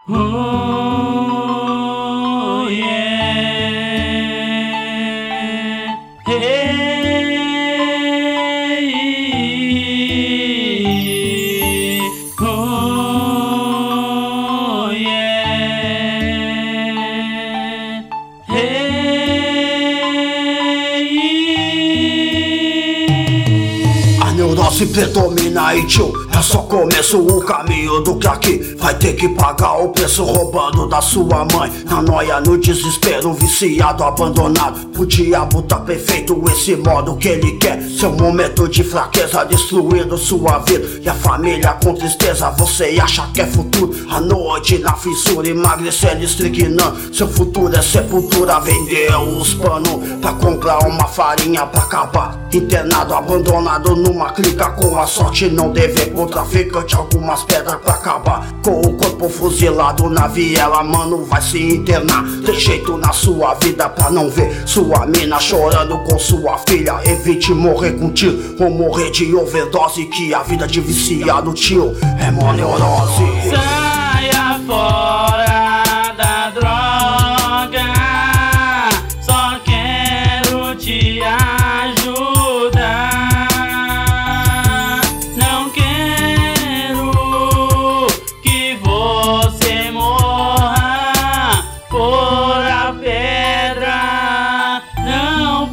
Oh, yeah. Hey. Oh, yeah. Hey. A neurose predomina e tio, é só começo o caminho do crack. Vai ter que pagar o preço roubando da sua mãe. Na noia, no desespero, viciado, abandonado. O diabo tá perfeito, esse modo que ele quer. Seu momento de fraqueza destruindo sua vida. E a família com tristeza, você acha que é futuro. A noite na fissura, emagrecendo, estricnando. Seu futuro é sepultura, vendeu os panos pra comprar uma farinha pra acabar. Internado, abandonado numa clica com a sorte não dever. Com traficante, algumas pedras pra acabar. Com o corpo fuzilado na viela, mano, vai se internar. Tem jeito na sua vida pra não ver sua mina chorando com sua filha. Evite morrer com tio ou morrer de overdose, que a vida de viciado, tio, é mó neurose. Saia fora da droga, só quero te ajudar. Não quero que você morra por a pedra não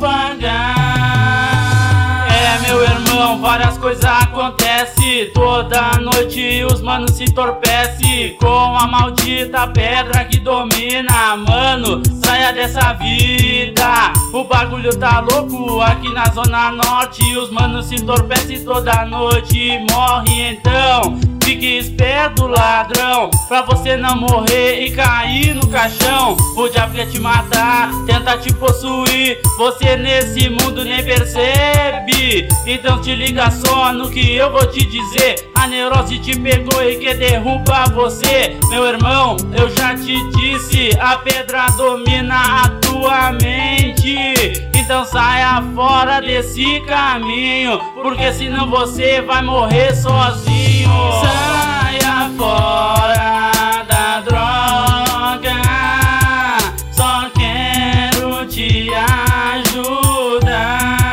pagar. É, meu irmão, várias coisas acontecem. Toda noite os manos se entorpecem com a maldita pedra que domina. Mano, saia dessa vida, o bagulho tá louco aqui na zona norte. Os manos se entorpecem toda noite e morre. Então fique esperto, ladrão, pra você não morrer e cair no caixão. O diabo quer te matar, tenta te possuir, você nesse mundo nem percebe. Então te liga só no que eu vou te dizer. A neurose te pegou e quer derrubar você. Meu irmão, eu já te disse, a pedra domina a tua mente. Então saia fora desse caminho, porque senão você vai morrer sozinho. Saia fora da droga, só quero te ajudar.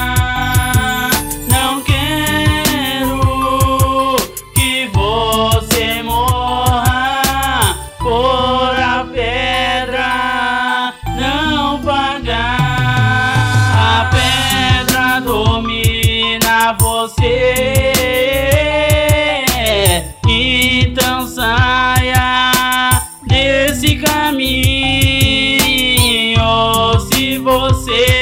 Não quero que você morra por a pedra não pagar. A pedra domina você, então saia desse caminho. Se você